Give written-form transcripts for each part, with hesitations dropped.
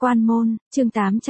Quan môn, chương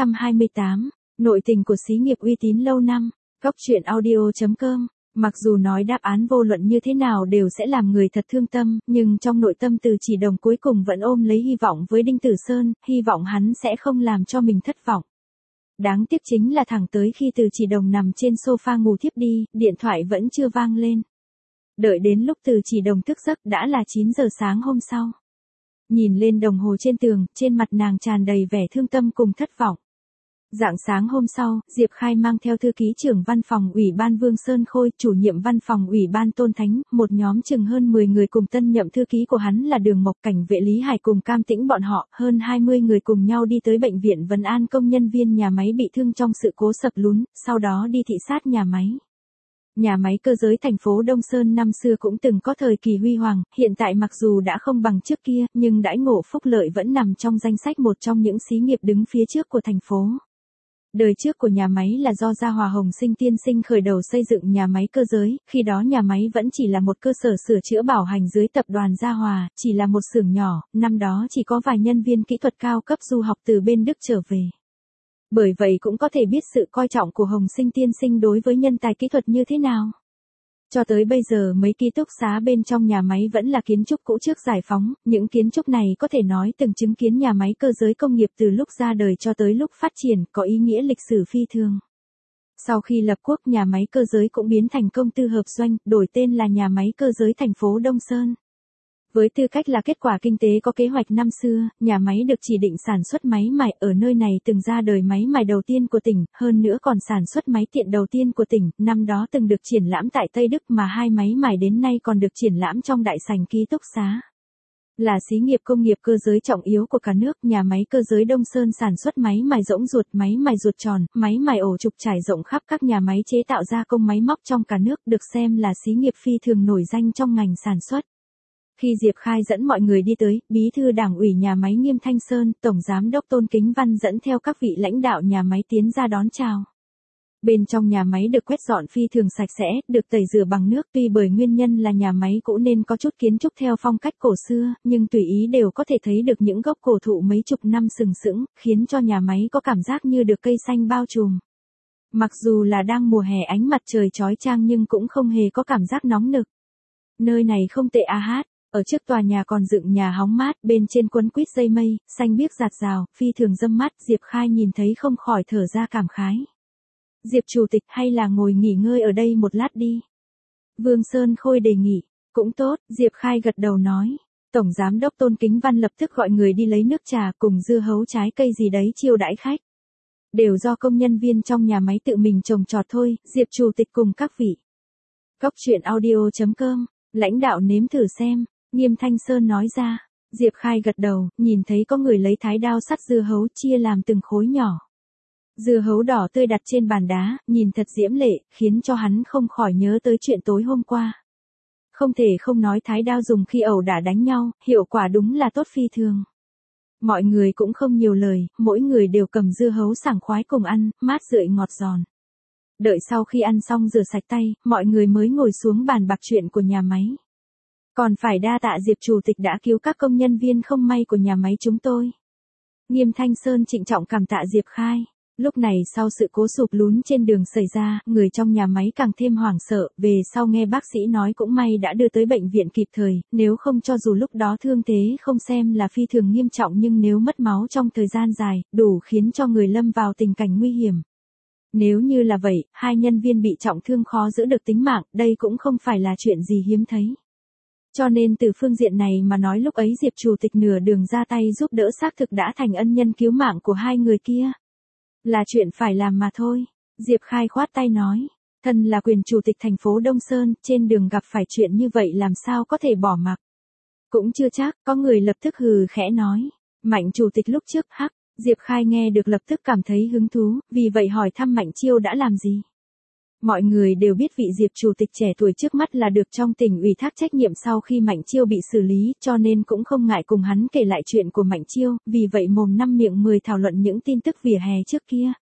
828, nội tình của xí nghiệp uy tín lâu năm, góc truyện audio.com. Mặc dù nói đáp án vô luận như thế nào đều sẽ làm người thật thương tâm, nhưng trong nội tâm Từ Chỉ Đồng cuối cùng vẫn ôm lấy hy vọng với Đinh Tử Sơn, hy vọng hắn sẽ không làm cho mình thất vọng. Đáng tiếc chính là thẳng tới khi Từ Chỉ Đồng nằm trên sofa ngủ thiếp đi, điện thoại vẫn chưa vang lên. Đợi đến lúc Từ Chỉ Đồng thức giấc đã là 9 giờ sáng hôm sau. Nhìn lên đồng hồ trên tường, trên mặt nàng tràn đầy vẻ thương tâm cùng thất vọng. Rạng sáng hôm sau, Diệp Khai mang theo thư ký trưởng văn phòng ủy ban Vương Sơn Khôi, chủ nhiệm văn phòng ủy ban Tôn Thánh, một nhóm chừng hơn 10 người cùng tân nhậm thư ký của hắn là Đường Mộc, Cảnh vệ Lý Hải cùng Cam Tĩnh bọn họ, hơn 20 người cùng nhau đi tới bệnh viện vấn an công nhân viên nhà máy bị thương trong sự cố sập lún, sau đó đi thị sát nhà máy. Nhà máy cơ giới thành phố Đông Sơn năm xưa cũng từng có thời kỳ huy hoàng, hiện tại mặc dù đã không bằng trước kia, nhưng đãi ngộ phúc lợi vẫn nằm trong danh sách một trong những xí nghiệp đứng phía trước của thành phố. Đời trước của nhà máy là do Gia Hòa Hồng Sinh tiên sinh khởi đầu xây dựng nhà máy cơ giới, khi đó nhà máy vẫn chỉ là một cơ sở sửa chữa bảo hành dưới tập đoàn Gia Hòa, chỉ là một xưởng nhỏ, năm đó chỉ có vài nhân viên kỹ thuật cao cấp du học từ bên Đức trở về. Bởi vậy cũng có thể biết sự coi trọng của Hồng Sinh tiên sinh đối với nhân tài kỹ thuật như thế nào. Cho tới bây giờ mấy ký túc xá bên trong nhà máy vẫn là kiến trúc cũ trước giải phóng, những kiến trúc này có thể nói từng chứng kiến nhà máy cơ giới công nghiệp từ lúc ra đời cho tới lúc phát triển, có ý nghĩa lịch sử phi thường. Sau khi lập quốc, nhà máy cơ giới cũng biến thành công tư hợp doanh, đổi tên là nhà máy cơ giới thành phố Đông Sơn. Với tư cách là kết quả kinh tế có kế hoạch năm xưa, nhà máy được chỉ định sản xuất máy mài, ở nơi này từng ra đời máy mài đầu tiên của tỉnh, hơn nữa còn sản xuất máy tiện đầu tiên của tỉnh, năm đó từng được triển lãm tại Tây Đức mà hai máy mài đến nay còn được triển lãm trong đại sảnh ký túc xá. Là xí nghiệp công nghiệp cơ giới trọng yếu của cả nước, nhà máy cơ giới Đông Sơn sản xuất máy mài rỗng ruột, máy mài ruột tròn, máy mài ổ trục trải rộng khắp các nhà máy chế tạo gia công máy móc trong cả nước, được xem là xí nghiệp phi thường nổi danh trong ngành sản xuất. Khi Diệp Khai dẫn mọi người đi tới, Bí thư Đảng ủy nhà máy Nghiêm Thanh Sơn, Tổng Giám đốc Tôn Kính Văn dẫn theo các vị lãnh đạo nhà máy tiến ra đón chào. Bên trong nhà máy được quét dọn phi thường sạch sẽ, được tẩy rửa bằng nước, tuy bởi nguyên nhân là nhà máy cũ nên có chút kiến trúc theo phong cách cổ xưa, nhưng tùy ý đều có thể thấy được những gốc cổ thụ mấy chục năm sừng sững, khiến cho nhà máy có cảm giác như được cây xanh bao trùm. Mặc dù là đang mùa hè ánh mặt trời chói chang nhưng cũng không hề có cảm giác nóng nực. Nơi này không tệ a hát. Ở trước tòa nhà còn dựng nhà hóng mát, bên trên quấn quýt dây mây, xanh biếc rạt rào, phi thường râm mát, Diệp Khai nhìn thấy không khỏi thở ra cảm khái. Diệp Chủ tịch, hay là ngồi nghỉ ngơi ở đây một lát đi. Vương Sơn Khôi đề nghị. Cũng tốt, Diệp Khai gật đầu nói. Tổng Giám đốc Tôn Kính Văn lập tức gọi người đi lấy nước trà cùng dưa hấu trái cây gì đấy chiêu đãi khách. Đều do công nhân viên trong nhà máy tự mình trồng trọt thôi, Diệp Chủ tịch cùng các vị. Góc truyện audio.com, lãnh đạo nếm thử xem. Nghiêm Thanh Sơn nói ra. Diệp Khai gật đầu, nhìn thấy có người lấy thái đao sắt dưa hấu chia làm từng khối nhỏ. Dưa hấu đỏ tươi đặt trên bàn đá, nhìn thật diễm lệ, khiến cho hắn không khỏi nhớ tới chuyện tối hôm qua. Không thể không nói thái đao dùng khi ẩu đả đánh nhau, hiệu quả đúng là tốt phi thường. Mọi người cũng không nhiều lời, mỗi người đều cầm dưa hấu sảng khoái cùng ăn, mát rượi ngọt giòn. Đợi sau khi ăn xong rửa sạch tay, mọi người mới ngồi xuống bàn bạc chuyện của nhà máy. Còn phải đa tạ Diệp Chủ tịch đã cứu các công nhân viên không may của nhà máy chúng tôi. Nghiêm Thanh Sơn trịnh trọng cảm tạ Diệp Khai. Lúc này sau sự cố sụp lún trên đường xảy ra, người trong nhà máy càng thêm hoảng sợ, về sau nghe bác sĩ nói cũng may đã đưa tới bệnh viện kịp thời, nếu không cho dù lúc đó thương thế không xem là phi thường nghiêm trọng nhưng nếu mất máu trong thời gian dài, đủ khiến cho người lâm vào tình cảnh nguy hiểm. Nếu như là vậy, hai nhân viên bị trọng thương khó giữ được tính mạng, đây cũng không phải là chuyện gì hiếm thấy. Cho nên từ phương diện này mà nói lúc ấy Diệp Chủ tịch nửa đường ra tay giúp đỡ xác thực đã thành ân nhân cứu mạng của hai người kia. Là chuyện phải làm mà thôi. Diệp Khai khoát tay nói. Thân là quyền chủ tịch thành phố Đông Sơn, trên đường gặp phải chuyện như vậy làm sao có thể bỏ mặc. Cũng chưa chắc, có người lập tức hừ khẽ nói. Mạnh chủ tịch lúc trước hắc. Diệp Khai nghe được lập tức cảm thấy hứng thú, vì vậy hỏi thăm Mạnh Chiêu đã làm gì. Mọi người đều biết vị Diệp Chủ tịch trẻ tuổi trước mắt là được trong tỉnh ủy thác trách nhiệm sau khi Mạnh Chiêu bị xử lý, cho nên cũng không ngại cùng hắn kể lại chuyện của Mạnh Chiêu, vì vậy mồm năm miệng 10 thảo luận những tin tức vỉa hè trước kia.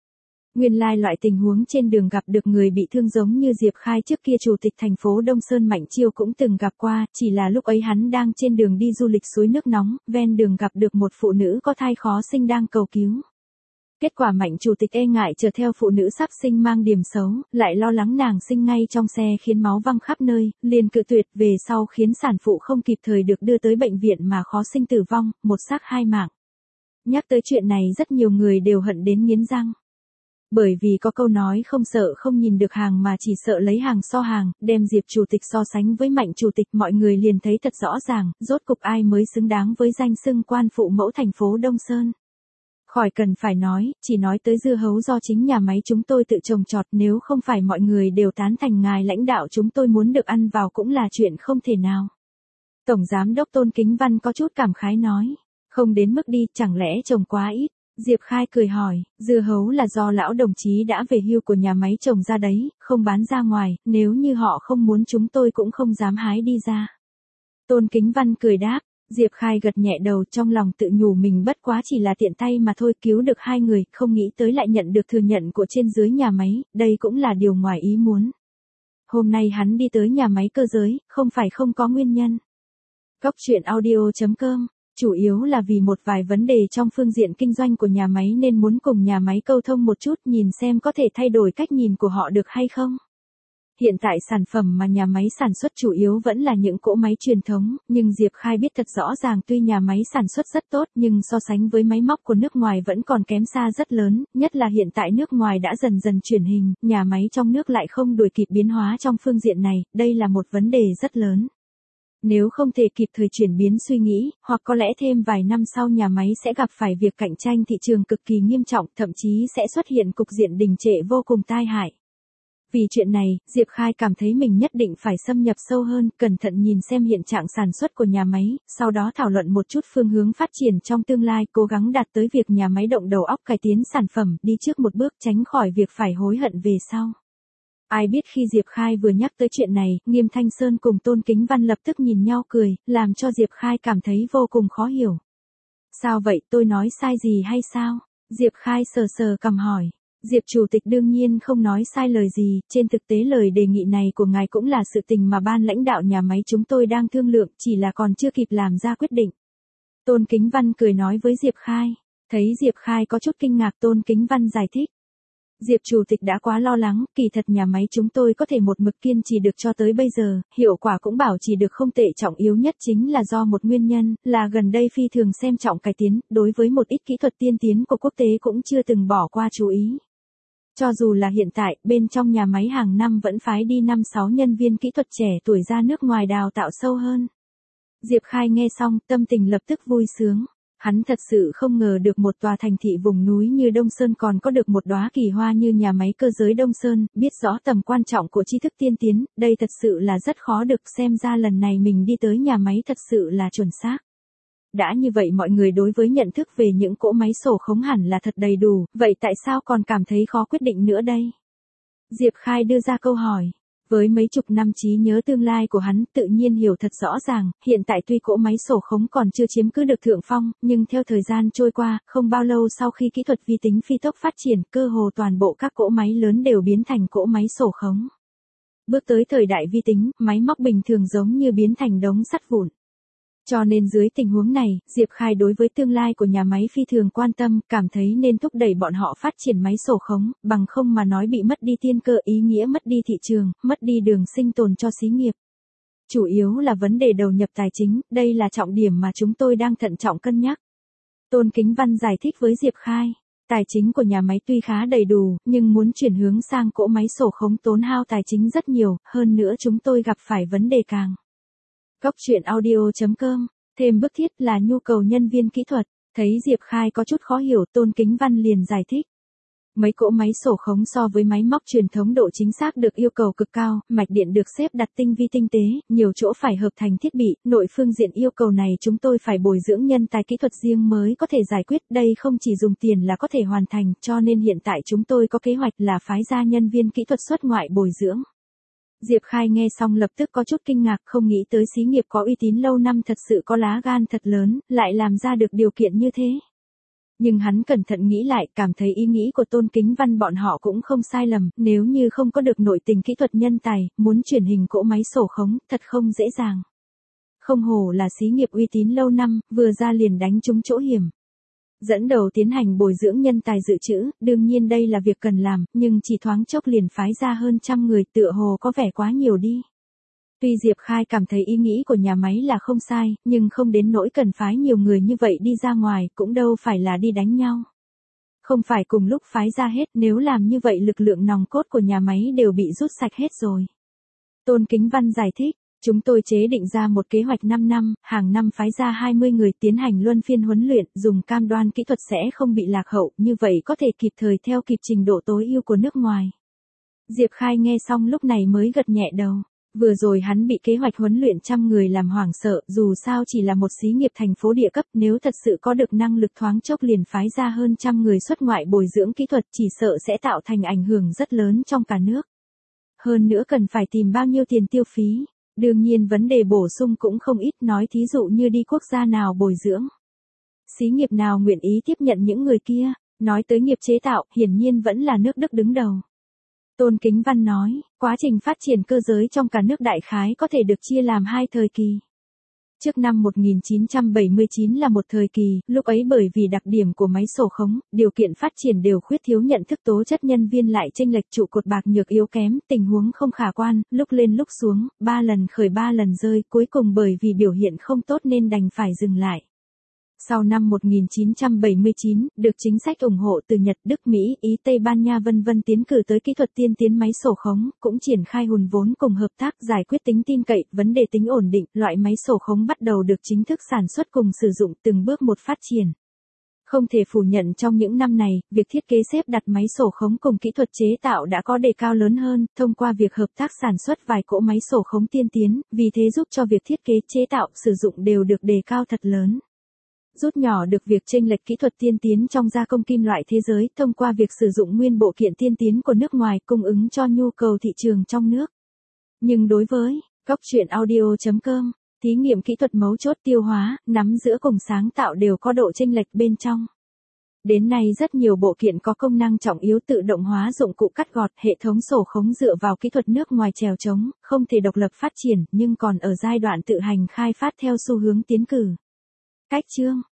Nguyên lai loại tình huống trên đường gặp được người bị thương giống như Diệp Khai trước kia chủ tịch thành phố Đông Sơn Mạnh Chiêu cũng từng gặp qua, chỉ là lúc ấy hắn đang trên đường đi du lịch suối nước nóng, ven đường gặp được một phụ nữ có thai khó sinh đang cầu cứu. Kết quả Mạnh chủ tịch e ngại chờ theo phụ nữ sắp sinh mang điểm xấu, lại lo lắng nàng sinh ngay trong xe khiến máu văng khắp nơi, liền cự tuyệt về sau khiến sản phụ không kịp thời được đưa tới bệnh viện mà khó sinh tử vong, một xác hai mạng. Nhắc tới chuyện này rất nhiều người đều hận đến nghiến răng. Bởi vì có câu nói không sợ không nhìn được hàng mà chỉ sợ lấy hàng so hàng, đem Diệp chủ tịch so sánh với Mạnh chủ tịch mọi người liền thấy thật rõ ràng, rốt cục ai mới xứng đáng với danh xưng quan phụ mẫu thành phố Đông Sơn. Khỏi cần phải nói, chỉ nói tới dưa hấu do chính nhà máy chúng tôi tự trồng trọt, nếu không phải mọi người đều tán thành ngài lãnh đạo chúng tôi muốn được ăn vào cũng là chuyện không thể nào. Tổng Giám đốc Tôn Kính Văn có chút cảm khái nói, không đến mức đi, chẳng lẽ trồng quá ít. Diệp Khai cười hỏi, dưa hấu là do lão đồng chí đã về hưu của nhà máy trồng ra đấy, không bán ra ngoài, nếu như họ không muốn chúng tôi cũng không dám hái đi ra. Tôn Kính Văn cười đáp. Diệp Khai gật nhẹ đầu, trong lòng tự nhủ mình bất quá chỉ là tiện tay mà thôi, cứu được hai người, không nghĩ tới lại nhận được thừa nhận của trên dưới nhà máy, đây cũng là điều ngoài ý muốn. Hôm nay hắn đi tới nhà máy cơ giới, không phải không có nguyên nhân. Góc truyện audio.com, chủ yếu là vì một vài vấn đề trong phương diện kinh doanh của nhà máy nên muốn cùng nhà máy câu thông một chút, nhìn xem có thể thay đổi cách nhìn của họ được hay không. Hiện tại sản phẩm mà nhà máy sản xuất chủ yếu vẫn là những cỗ máy truyền thống, nhưng Diệp Khai biết thật rõ ràng tuy nhà máy sản xuất rất tốt nhưng so sánh với máy móc của nước ngoài vẫn còn kém xa rất lớn, nhất là hiện tại nước ngoài đã dần dần chuyển hình, nhà máy trong nước lại không đuổi kịp biến hóa trong phương diện này, đây là một vấn đề rất lớn. Nếu không thể kịp thời chuyển biến suy nghĩ, hoặc có lẽ thêm vài năm sau nhà máy sẽ gặp phải việc cạnh tranh thị trường cực kỳ nghiêm trọng, thậm chí sẽ xuất hiện cục diện đình trệ vô cùng tai hại. Vì chuyện này, Diệp Khai cảm thấy mình nhất định phải xâm nhập sâu hơn, cẩn thận nhìn xem hiện trạng sản xuất của nhà máy, sau đó thảo luận một chút phương hướng phát triển trong tương lai, cố gắng đạt tới việc nhà máy động đầu óc cải tiến sản phẩm, đi trước một bước tránh khỏi việc phải hối hận về sau. Ai biết khi Diệp Khai vừa nhắc tới chuyện này, Nghiêm Thanh Sơn cùng Tôn Kính Văn lập tức nhìn nhau cười, làm cho Diệp Khai cảm thấy vô cùng khó hiểu. Sao vậy, tôi nói sai gì hay sao? Diệp Khai sờ sờ cằm hỏi. Diệp chủ tịch đương nhiên không nói sai lời gì, trên thực tế lời đề nghị này của ngài cũng là sự tình mà ban lãnh đạo nhà máy chúng tôi đang thương lượng, chỉ là còn chưa kịp làm ra quyết định. Tôn Kính Văn cười nói với Diệp Khai. Thấy Diệp Khai có chút kinh ngạc, Tôn Kính Văn giải thích. Diệp chủ tịch đã quá lo lắng, kỳ thật nhà máy chúng tôi có thể một mực kiên trì được cho tới bây giờ, hiệu quả cũng bảo trì được không tệ, trọng yếu nhất chính là do một nguyên nhân, là gần đây phi thường xem trọng cải tiến, đối với một ít kỹ thuật tiên tiến của quốc tế cũng chưa từng bỏ qua chú ý. Cho dù là hiện tại, bên trong nhà máy hàng năm vẫn phái đi 5-6 nhân viên kỹ thuật trẻ tuổi ra nước ngoài đào tạo sâu hơn. Diệp Khai nghe xong, tâm tình lập tức vui sướng. Hắn thật sự không ngờ được một tòa thành thị vùng núi như Đông Sơn còn có được một đóa kỳ hoa như nhà máy cơ giới Đông Sơn, biết rõ tầm quan trọng của tri thức tiên tiến, đây thật sự là rất khó được, xem ra lần này mình đi tới nhà máy thật sự là chuẩn xác. Đã như vậy mọi người đối với nhận thức về những cỗ máy sổ khống hẳn là thật đầy đủ, vậy tại sao còn cảm thấy khó quyết định nữa đây? Diệp Khai đưa ra câu hỏi. Với mấy chục năm trí nhớ tương lai của hắn, tự nhiên hiểu thật rõ ràng, hiện tại tuy cỗ máy sổ khống còn chưa chiếm cứ được thượng phong, nhưng theo thời gian trôi qua, không bao lâu sau khi kỹ thuật vi tính phi tốc phát triển, cơ hồ toàn bộ các cỗ máy lớn đều biến thành cỗ máy sổ khống. Bước tới thời đại vi tính, máy móc bình thường giống như biến thành đống sắt vụn. Cho nên dưới tình huống này, Diệp Khai đối với tương lai của nhà máy phi thường quan tâm, cảm thấy nên thúc đẩy bọn họ phát triển máy sổ khống, bằng không mà nói bị mất đi tiên cơ, ý nghĩa mất đi thị trường, mất đi đường sinh tồn cho xí nghiệp. Chủ yếu là vấn đề đầu nhập tài chính, đây là trọng điểm mà chúng tôi đang thận trọng cân nhắc. Tôn Kính Văn giải thích với Diệp Khai. Tài chính của nhà máy tuy khá đầy đủ, nhưng muốn chuyển hướng sang cỗ máy sổ khống tốn hao tài chính rất nhiều, hơn nữa chúng tôi gặp phải vấn đề càng. Góc truyện audio.com, thêm bức thiết là nhu cầu nhân viên kỹ thuật, thấy Diệp Khai có chút khó hiểu, Tôn Kính Văn liền giải thích. Mấy cỗ máy sổ khống so với máy móc truyền thống độ chính xác được yêu cầu cực cao, mạch điện được xếp đặt tinh vi tinh tế, nhiều chỗ phải hợp thành thiết bị, nội phương diện yêu cầu này chúng tôi phải bồi dưỡng nhân tài kỹ thuật riêng mới có thể giải quyết, đây không chỉ dùng tiền là có thể hoàn thành, cho nên hiện tại chúng tôi có kế hoạch là phái ra nhân viên kỹ thuật xuất ngoại bồi dưỡng. Diệp Khai nghe xong lập tức có chút kinh ngạc, không nghĩ tới xí nghiệp có uy tín lâu năm thật sự có lá gan thật lớn, lại làm ra được điều kiện như thế. Nhưng hắn cẩn thận nghĩ lại, cảm thấy ý nghĩ của Tôn Kính Văn bọn họ cũng không sai lầm, nếu như không có được nội tình kỹ thuật nhân tài, muốn chuyển hình cỗ máy sổ khống, thật không dễ dàng. Không hổ là xí nghiệp uy tín lâu năm, vừa ra liền đánh trúng chỗ hiểm. Dẫn đầu tiến hành bồi dưỡng nhân tài dự trữ, đương nhiên đây là việc cần làm, nhưng chỉ thoáng chốc liền phái ra hơn 100 người, tựa hồ có vẻ quá nhiều đi. Tuy Diệp Khai cảm thấy ý nghĩ của nhà máy là không sai, nhưng không đến nỗi cần phái nhiều người như vậy đi ra ngoài, cũng đâu phải là đi đánh nhau. Không phải cùng lúc phái ra hết, nếu làm như vậy lực lượng nòng cốt của nhà máy đều bị rút sạch hết rồi. Tôn Kính Văn giải thích, chúng tôi chế định ra một kế hoạch 5 năm, hàng năm phái ra 20 người tiến hành luân phiên huấn luyện, dùng cam đoan kỹ thuật sẽ không bị lạc hậu, như vậy có thể kịp thời theo kịp trình độ tối ưu của nước ngoài. Diệp Khai nghe xong lúc này mới gật nhẹ đầu. Vừa rồi hắn bị kế hoạch huấn luyện 100 người làm hoảng sợ, dù sao chỉ là một xí nghiệp thành phố địa cấp, nếu thật sự có được năng lực thoáng chốc liền phái ra hơn 100 người xuất ngoại bồi dưỡng kỹ thuật, chỉ sợ sẽ tạo thành ảnh hưởng rất lớn trong cả nước. Hơn nữa cần phải tìm bao nhiêu tiền tiêu phí. Đương nhiên vấn đề bổ sung cũng không ít, nói thí dụ như đi quốc gia nào bồi dưỡng. Xí nghiệp nào nguyện ý tiếp nhận những người kia, nói tới nghiệp chế tạo, hiển nhiên vẫn là nước Đức đứng đầu. Tôn Kính Văn nói, quá trình phát triển cơ giới trong cả nước đại khái có thể được chia làm 2 thời kỳ. Trước năm 1979 là một thời kỳ, lúc ấy bởi vì đặc điểm của máy sổ khống, điều kiện phát triển đều khuyết thiếu nhận thức tố chất nhân viên lại chênh lệch trụ cột bạc nhược yếu kém, tình huống không khả quan, lúc lên lúc xuống, 3 lần khởi 3 lần rơi, cuối cùng bởi vì biểu hiện không tốt nên đành phải dừng lại. Sau năm 1979, được chính sách ủng hộ từ Nhật, Đức, Mỹ, Ý, Tây Ban Nha vân vân tiến cử tới kỹ thuật tiên tiến máy sổ khống, cũng triển khai hùn vốn cùng hợp tác giải quyết tính tin cậy, vấn đề tính ổn định, loại máy sổ khống bắt đầu được chính thức sản xuất cùng sử dụng từng bước một phát triển. Không thể phủ nhận trong những năm này, việc thiết kế xếp đặt máy sổ khống cùng kỹ thuật chế tạo đã có đề cao lớn hơn, thông qua việc hợp tác sản xuất vài cỗ máy sổ khống tiên tiến, vì thế giúp cho việc thiết kế chế tạo, sử dụng đều được đề cao thật lớn. Rút nhỏ được việc chênh lệch kỹ thuật tiên tiến trong gia công kim loại thế giới thông qua việc sử dụng nguyên bộ kiện tiên tiến của nước ngoài cung ứng cho nhu cầu thị trường trong nước. Nhưng đối với Góc Chuyện Audio.com, thí nghiệm kỹ thuật mấu chốt tiêu hóa, nắm giữa cùng sáng tạo đều có độ chênh lệch bên trong. Đến nay rất nhiều bộ kiện có công năng trọng yếu tự động hóa dụng cụ cắt gọt, hệ thống sổ khống dựa vào kỹ thuật nước ngoài chèo chống, không thể độc lập phát triển nhưng còn ở giai đoạn tự hành khai phát theo xu hướng tiến cử. Cách chương